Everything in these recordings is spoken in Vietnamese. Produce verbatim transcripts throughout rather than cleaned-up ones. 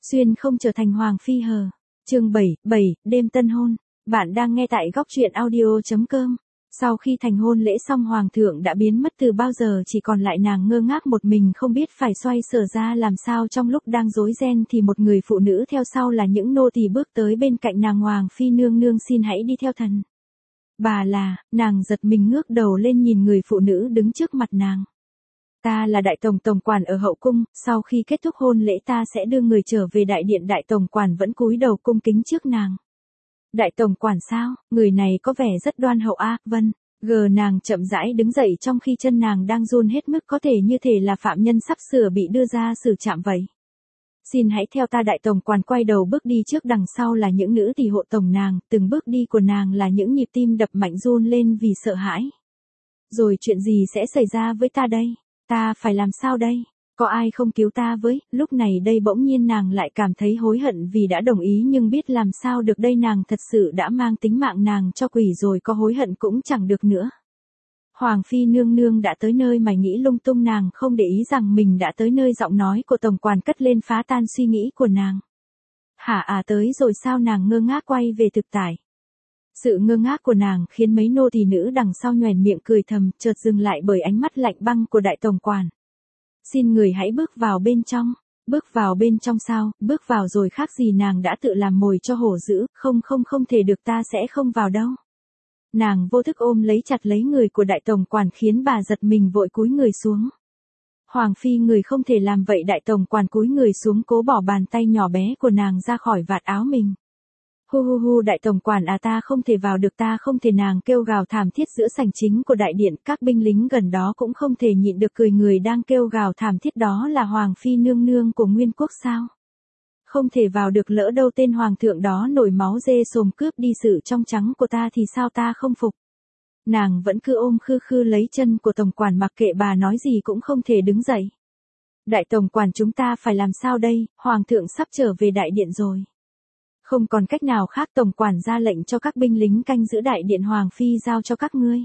Xuyên không trở thành hoàng phi hờ. Chương bảy, bảy, đêm tân hôn. Bạn đang nghe tại góc truyện audio chấm com. Sau khi thành hôn lễ xong hoàng thượng đã biến mất từ bao giờ, chỉ còn lại nàng ngơ ngác một mình không biết phải xoay sở ra làm sao. Trong lúc đang rối ren thì một người phụ nữ theo sau là những nô tỳ bước tới bên cạnh nàng. Hoàng phi nương nương xin hãy đi theo thần. Bà là, nàng giật mình ngước đầu lên nhìn người phụ nữ đứng trước mặt nàng. Ta là đại tổng tổng quản ở hậu cung, sau khi kết thúc hôn lễ ta sẽ đưa người trở về đại điện. Đại tổng quản vẫn cúi đầu cung kính trước nàng. Đại tổng quản sao, người này có vẻ rất đoan hậu a. À, vâng. Gờ nàng chậm rãi đứng dậy trong khi chân nàng đang run hết mức, có thể như thể là phạm nhân sắp sửa bị đưa ra xử trạm vậy. Xin hãy theo ta. Đại tổng quản quay đầu bước đi trước, đằng sau là những nữ tỳ hộ tổng nàng, từng bước đi của nàng là những nhịp tim đập mạnh run lên vì sợ hãi. Rồi chuyện gì sẽ xảy ra với ta đây? Ta phải làm sao đây? Có ai không cứu ta với? Lúc này đây bỗng nhiên nàng lại cảm thấy hối hận vì đã đồng ý, nhưng biết làm sao được đây, nàng thật sự đã mang tính mạng nàng cho quỷ rồi, có hối hận cũng chẳng được nữa. Hoàng phi nương nương đã tới nơi mà nghĩ lung tung, nàng không để ý rằng mình đã tới nơi. Giọng nói của tổng quản cất lên phá tan suy nghĩ của nàng. Hả à, tới rồi sao? Nàng ngơ ngác quay về thực tại. Sự ngơ ngác của nàng khiến mấy nô tỳ nữ đằng sau nhoẻn miệng cười thầm, chợt dừng lại bởi ánh mắt lạnh băng của đại tổng quản. Xin người hãy bước vào bên trong. Bước vào bên trong sao? Bước vào rồi khác gì nàng đã tự làm mồi cho hổ dữ. Không không không thể được, ta sẽ không vào đâu. Nàng vô thức ôm lấy chặt lấy người của đại tổng quản khiến bà giật mình vội cúi người xuống. Hoàng phi, người không thể làm vậy. Đại tổng quản cúi người xuống cố bỏ bàn tay nhỏ bé của nàng ra khỏi vạt áo mình. Hu hu hu, đại tổng quản à, ta không thể vào được, ta không thể. Nàng kêu gào thảm thiết giữa sảnh chính của đại điện, các binh lính gần đó cũng không thể nhịn được cười. Người đang kêu gào thảm thiết đó là hoàng phi nương nương của Nguyên Quốc sao? Không thể vào được, lỡ đâu tên hoàng thượng đó nổi máu dê sồm cướp đi sự trong trắng của ta thì sao? Ta không phục. Nàng vẫn cứ ôm khư khư lấy chân của tổng quản, mặc kệ bà nói gì cũng không thể đứng dậy. Đại tổng quản, chúng ta phải làm sao đây? Hoàng thượng sắp trở về đại điện rồi. Không còn cách nào khác, tổng quản ra lệnh cho các binh lính canh giữ đại điện. Hoàng phi giao cho các ngươi.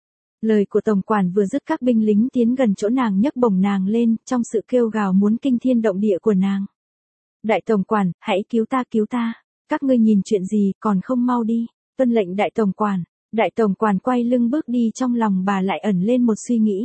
Lời của tổng quản vừa dứt, các binh lính tiến gần chỗ nàng, nhấc bổng nàng lên, trong sự kêu gào muốn kinh thiên động địa của nàng. Đại tổng quản, hãy cứu ta, cứu ta. Các ngươi nhìn chuyện gì, còn không mau đi. Tuân lệnh đại tổng quản. Đại tổng quản quay lưng bước đi, trong lòng bà lại ẩn lên một suy nghĩ.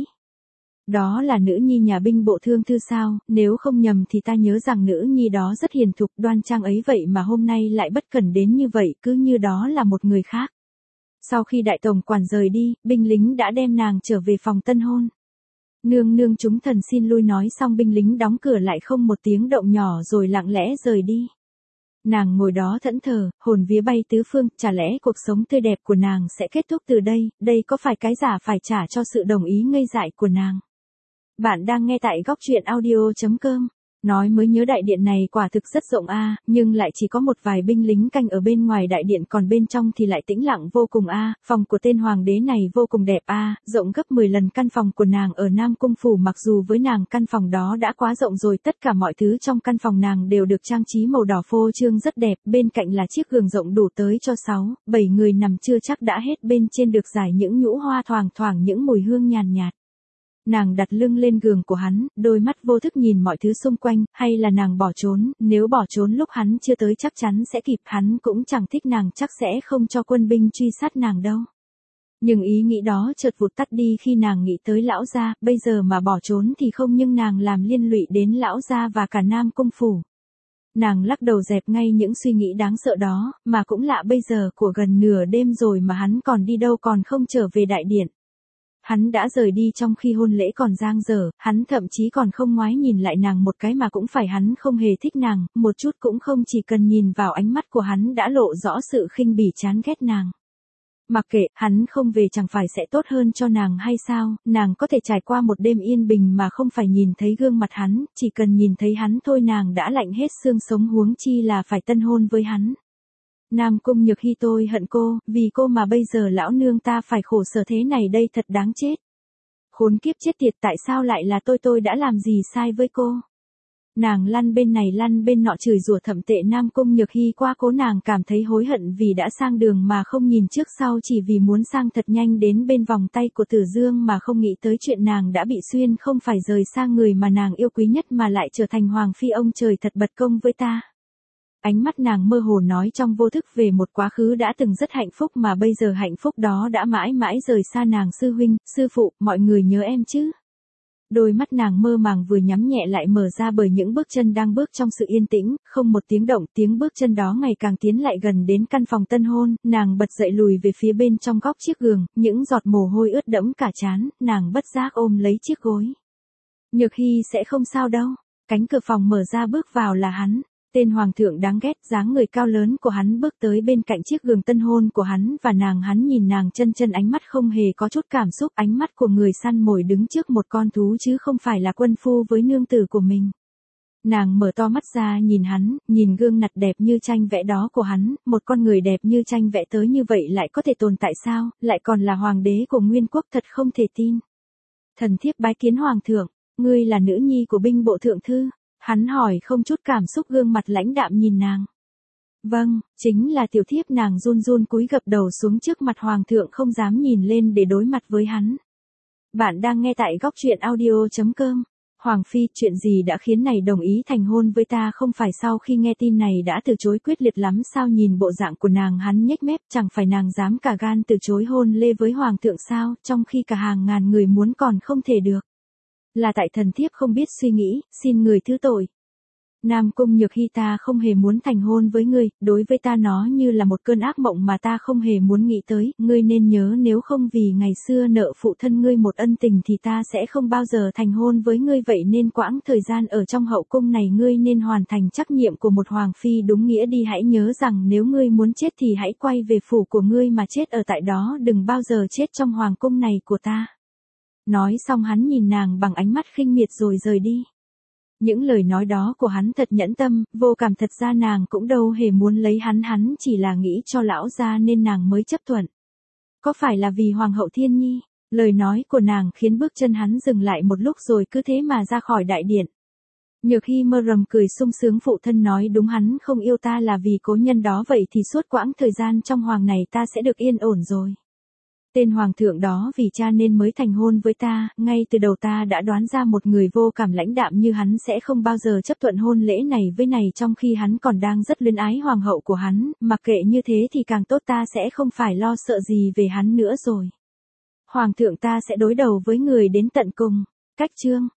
Đó là nữ nhi nhà binh bộ thương thư sao? Nếu không nhầm thì ta nhớ rằng nữ nhi đó rất hiền thục đoan trang ấy, vậy mà hôm nay lại bất cẩn đến như vậy, cứ như đó là một người khác. Sau khi đại tổng quản rời đi, binh lính đã đem nàng trở về phòng tân hôn. Nương nương, chúng thần xin lui. Nói xong binh lính đóng cửa lại không một tiếng động nhỏ rồi lặng lẽ rời đi. Nàng ngồi đó thẫn thờ, hồn vía bay tứ phương. Chả lẽ cuộc sống tươi đẹp của nàng sẽ kết thúc từ đây? Đây có phải cái giả phải trả cho sự đồng ý ngây dại của nàng? Bạn đang nghe tại góc truyện audio chấm com. Nói mới nhớ, đại điện này quả thực rất rộng a, à, nhưng lại chỉ có một vài binh lính canh ở bên ngoài đại điện, còn bên trong thì lại tĩnh lặng vô cùng a. À. Phòng của tên hoàng đế này vô cùng đẹp a, à, rộng gấp mười lần căn phòng của nàng ở Nam Cung phủ. Mặc dù với nàng căn phòng đó đã quá rộng rồi, tất cả mọi thứ trong căn phòng nàng đều được trang trí màu đỏ phô trương rất đẹp. Bên cạnh là chiếc giường rộng đủ tới cho sáu, bảy người nằm chưa chắc đã hết. Bên trên được rải những nhũ hoa, thoảng thoảng những mùi hương nhàn nhạt. Nàng đặt lưng lên giường của hắn, đôi mắt vô thức nhìn mọi thứ xung quanh. Hay là nàng bỏ trốn? Nếu bỏ trốn lúc hắn chưa tới chắc chắn sẽ kịp. Hắn cũng chẳng thích nàng, chắc sẽ không cho quân binh truy sát nàng đâu. Nhưng ý nghĩ đó chợt vụt tắt đi khi nàng nghĩ tới lão gia. Bây giờ mà bỏ trốn thì không nhưng nàng làm liên lụy đến lão gia và cả Nam Cung phủ. Nàng lắc đầu dẹp ngay những suy nghĩ đáng sợ đó. Mà cũng lạ, bây giờ của gần nửa đêm rồi mà hắn còn đi đâu, còn không trở về đại điện. Hắn đã rời đi trong khi hôn lễ còn dang dở, hắn thậm chí còn không ngoái nhìn lại nàng một cái. Mà cũng phải, hắn không hề thích nàng, một chút cũng không. Chỉ cần nhìn vào ánh mắt của hắn đã lộ rõ sự khinh bỉ chán ghét nàng. Mặc kệ, hắn không về chẳng phải sẽ tốt hơn cho nàng hay sao? Nàng có thể trải qua một đêm yên bình mà không phải nhìn thấy gương mặt hắn, chỉ cần nhìn thấy hắn thôi nàng đã lạnh hết xương sống, huống chi là phải tân hôn với hắn. Nam Cung Nhược Hy, tôi hận cô, vì cô mà bây giờ lão nương ta phải khổ sở thế này đây, thật đáng chết. Khốn kiếp chết tiệt, tại sao lại là tôi, tôi đã làm gì sai với cô? Nàng lăn bên này lăn bên nọ chửi rủa thậm tệ Nam Cung Nhược Hy qua cố, nàng cảm thấy hối hận vì đã sang đường mà không nhìn trước sau, chỉ vì muốn sang thật nhanh đến bên vòng tay của Tử Dương mà không nghĩ tới chuyện nàng đã bị xuyên không phải rời xa người mà nàng yêu quý nhất mà lại trở thành hoàng phi, ông trời thật bật công với ta. Ánh mắt nàng mơ hồ nói trong vô thức về một quá khứ đã từng rất hạnh phúc mà bây giờ hạnh phúc đó đã mãi mãi rời xa nàng. Sư huynh, sư phụ, mọi người nhớ em chứ? Đôi mắt nàng mơ màng vừa nhắm nhẹ lại mở ra bởi những bước chân đang bước trong sự yên tĩnh, không một tiếng động, tiếng bước chân đó ngày càng tiến lại gần đến căn phòng tân hôn, nàng bật dậy lùi về phía bên trong góc chiếc giường, những giọt mồ hôi ướt đẫm cả trán, nàng bất giác ôm lấy chiếc gối. Nhược Hy sẽ không sao đâu. Cánh cửa phòng mở ra, bước vào là hắn. Tên hoàng thượng đáng ghét, dáng người cao lớn của hắn bước tới bên cạnh chiếc giường tân hôn của hắn và nàng, hắn nhìn nàng chân chân, ánh mắt không hề có chút cảm xúc, ánh mắt của người săn mồi đứng trước một con thú chứ không phải là quân phu với nương tử của mình. Nàng mở to mắt ra nhìn hắn, nhìn gương mặt đẹp như tranh vẽ đó của hắn, một con người đẹp như tranh vẽ tới như vậy lại có thể tồn tại sao, lại còn là hoàng đế của Nguyên Quốc, thật không thể tin. Thần thiếp bái kiến hoàng thượng, ngươi là nữ nhi của binh bộ thượng thư. Hắn hỏi không chút cảm xúc, gương mặt lãnh đạm nhìn nàng. Vâng, chính là tiểu thiếp. Nàng run run cúi gập đầu xuống trước mặt hoàng thượng, không dám nhìn lên để đối mặt với hắn. Bạn đang nghe tại góc truyện audio chấm com. Hoàng phi, chuyện gì đã khiến này đồng ý thành hôn với ta? Không phải sau khi nghe tin này đã từ chối quyết liệt lắm sao? Nhìn bộ dạng của nàng, hắn nhếch mép, chẳng phải nàng dám cả gan từ chối hôn lê với hoàng thượng sao, trong khi cả hàng ngàn người muốn còn không thể được. Là tại thần thiếp không biết suy nghĩ, xin người thứ tội. Nam Cung Nhược Hy, ta không hề muốn thành hôn với ngươi, đối với ta nó như là một cơn ác mộng mà ta không hề muốn nghĩ tới, ngươi nên nhớ, nếu không vì ngày xưa nợ phụ thân ngươi một ân tình thì ta sẽ không bao giờ thành hôn với ngươi, vậy nên quãng thời gian ở trong hậu cung này ngươi nên hoàn thành trách nhiệm của một hoàng phi đúng nghĩa đi, hãy nhớ rằng nếu ngươi muốn chết thì hãy quay về phủ của ngươi mà chết ở tại đó, đừng bao giờ chết trong hoàng cung này của ta. Nói xong hắn nhìn nàng bằng ánh mắt khinh miệt rồi rời đi. Những lời nói đó của hắn thật nhẫn tâm, vô cảm, thật ra nàng cũng đâu hề muốn lấy hắn, hắn chỉ là nghĩ cho lão gia nên nàng mới chấp thuận. Có phải là vì hoàng hậu Thiên Nhi? Lời nói của nàng khiến bước chân hắn dừng lại một lúc rồi cứ thế mà ra khỏi đại điện. Nhược Hy mơ rầm cười sung sướng, phụ thân nói đúng, hắn không yêu ta là vì cố nhân đó, vậy thì suốt quãng thời gian trong hoàng này ta sẽ được yên ổn rồi. Tên hoàng thượng đó vì cha nên mới thành hôn với ta, ngay từ đầu ta đã đoán ra một người vô cảm lãnh đạm như hắn sẽ không bao giờ chấp thuận hôn lễ này với này, trong khi hắn còn đang rất luyến ái hoàng hậu của hắn, mặc kệ như thế thì càng tốt, ta sẽ không phải lo sợ gì về hắn nữa rồi. Hoàng thượng, ta sẽ đối đầu với người đến tận cùng. Cách chương